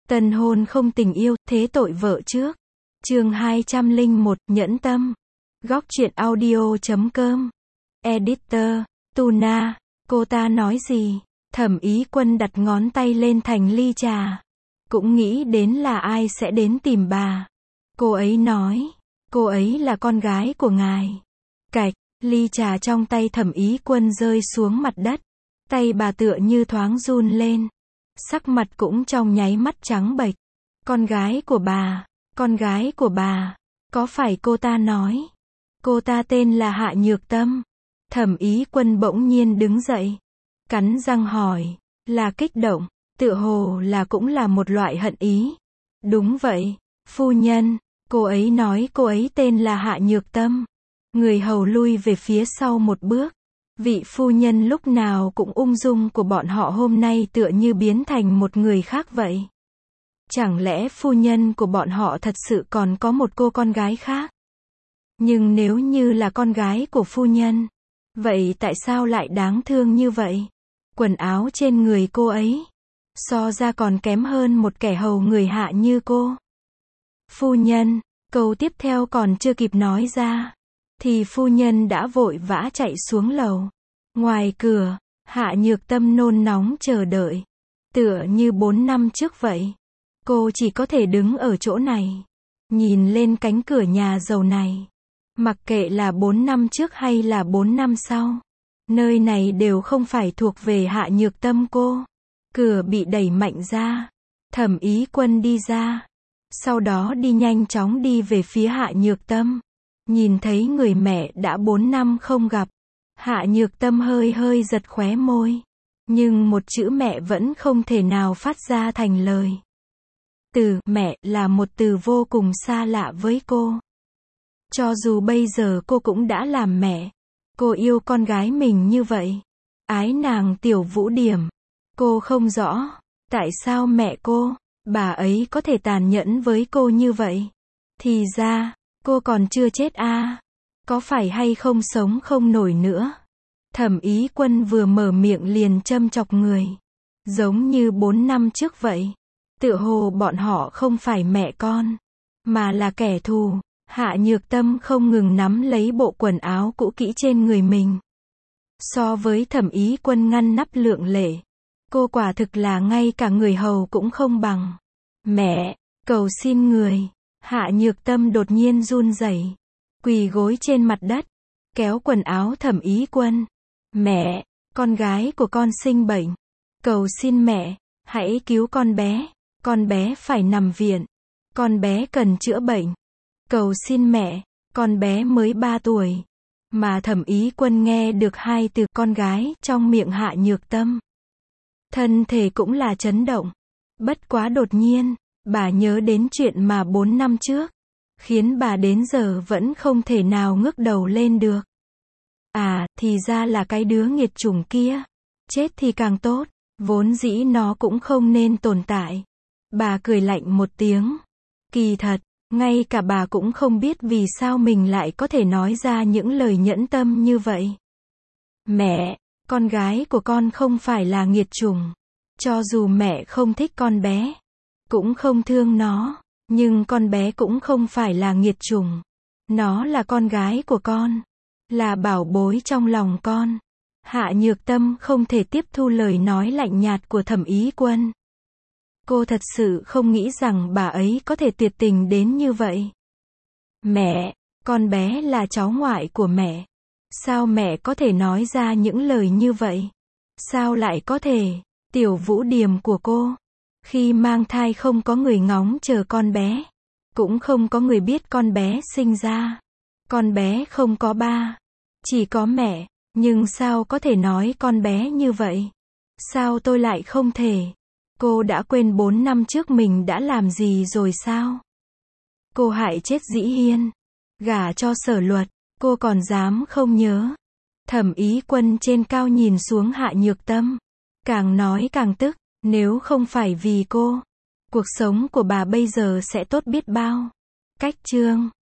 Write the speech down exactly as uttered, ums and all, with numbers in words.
Tân hôn không tình yêu, thế tội vợ trước. Chương hai trăm lẻ một, nhẫn tâm. Góc truyện audio chấm com. Editor, Tuna, cô ta nói gì? Thẩm Ý Quân đặt ngón tay lên thành ly trà. Cũng nghĩ đến là ai sẽ đến tìm bà. Cô ấy nói, cô ấy là con gái của ngài. Cạch, ly trà trong tay Thẩm Ý Quân rơi xuống mặt đất. Tay bà tựa như thoáng run lên. Sắc mặt cũng trong nháy mắt trắng bệch. Con gái của bà, con gái của bà, có phải cô ta nói? Cô ta tên là Hạ Nhược Tâm. Thẩm Ý Quân bỗng nhiên đứng dậy. Cắn răng hỏi, là kích động, tựa hồ là cũng là một loại hận ý. Đúng vậy, phu nhân, cô ấy nói cô ấy tên là Hạ Nhược Tâm. Người hầu lui về phía sau một bước. Vị phu nhân lúc nào cũng ung dung của bọn họ hôm nay tựa như biến thành một người khác vậy. Chẳng lẽ phu nhân của bọn họ thật sự còn có một cô con gái khác? Nhưng nếu như là con gái của phu nhân, vậy tại sao lại đáng thương như vậy? Quần áo trên người cô ấy, so ra còn kém hơn một kẻ hầu người Hạ như cô. Phu nhân, câu tiếp theo còn chưa kịp nói ra, thì phu nhân đã vội vã chạy xuống lầu. Ngoài cửa, Hạ Nhược Tâm nôn nóng chờ đợi. Tựa như bốn năm trước vậy. Cô chỉ có thể đứng ở chỗ này. Nhìn lên cánh cửa nhà giàu này. Mặc kệ là bốn năm trước hay là bốn năm sau. Nơi này đều không phải thuộc về Hạ Nhược Tâm cô. Cửa bị đẩy mạnh ra. Thẩm Ý Quân đi ra. Sau đó đi nhanh chóng đi về phía Hạ Nhược Tâm. Nhìn thấy người mẹ đã bốn năm không gặp. Hạ Nhược Tâm hơi hơi giật khóe môi. Nhưng một chữ mẹ vẫn không thể nào phát ra thành lời. Từ mẹ là một từ vô cùng xa lạ với cô. Cho dù bây giờ cô cũng đã làm mẹ. Cô yêu con gái mình như vậy. Ái nàng Tiểu Vũ Điểm. Cô không rõ. Tại sao mẹ cô, bà ấy có thể tàn nhẫn với cô như vậy? Thì ra, cô còn chưa chết à? Có phải hay không sống không nổi nữa? Thẩm Ý Quân vừa mở miệng liền châm chọc người. Giống như bốn năm trước vậy. Tựa hồ bọn họ không phải mẹ con, mà là kẻ thù. Hạ Nhược Tâm không ngừng nắm lấy bộ quần áo cũ kỹ trên người mình. So với Thẩm Ý Quân ngăn nắp lượng lệ, cô quả thực là ngay cả người hầu cũng không bằng. Mẹ, cầu xin người. Hạ Nhược Tâm đột nhiên run rẩy, quỳ gối trên mặt đất, kéo quần áo Thẩm Ý Quân. Mẹ, con gái của con sinh bệnh. Cầu xin mẹ, hãy cứu con bé. Con bé phải nằm viện. Con bé cần chữa bệnh. Cầu xin mẹ, con bé mới ba tuổi. Mà Thẩm Ý Quân nghe được hai từ con gái trong miệng Hạ Nhược Tâm. Thân thể cũng là chấn động. Bất quá đột nhiên, bà nhớ đến chuyện mà bốn năm trước, khiến bà đến giờ vẫn không thể nào ngước đầu lên được. À, thì ra là cái đứa nghiệt chủng kia. Chết thì càng tốt, vốn dĩ nó cũng không nên tồn tại. Bà cười lạnh một tiếng. Kỳ thật, ngay cả bà cũng không biết vì sao mình lại có thể nói ra những lời nhẫn tâm như vậy. Mẹ, con gái của con không phải là nghiệt chủng. Cho dù mẹ không thích con bé, cũng không thương nó, nhưng con bé cũng không phải là nghiệt chủng. Nó là con gái của con, là bảo bối trong lòng con. Hạ Nhược Tâm không thể tiếp thu lời nói lạnh nhạt của Thẩm Ý Quân. Cô thật sự không nghĩ rằng bà ấy có thể tuyệt tình đến như vậy. Mẹ, con bé là cháu ngoại của mẹ. Sao mẹ có thể nói ra những lời như vậy? Sao lại có thể? Tiểu Vũ Điềm của cô, khi mang thai không có người ngóng chờ con bé. Cũng không có người biết con bé sinh ra. Con bé không có ba, chỉ có mẹ. Nhưng sao có thể nói con bé như vậy? Sao tôi lại không thể? Cô đã quên bốn năm trước mình đã làm gì rồi sao? Cô hại chết Dĩ Hiên, gả cho Sở Luật, cô còn dám không nhớ? Thẩm Ý Quân trên cao nhìn xuống Hạ Nhược Tâm, càng nói càng tức. Nếu không phải vì cô, cuộc sống của bà bây giờ sẽ tốt biết bao. Cách chương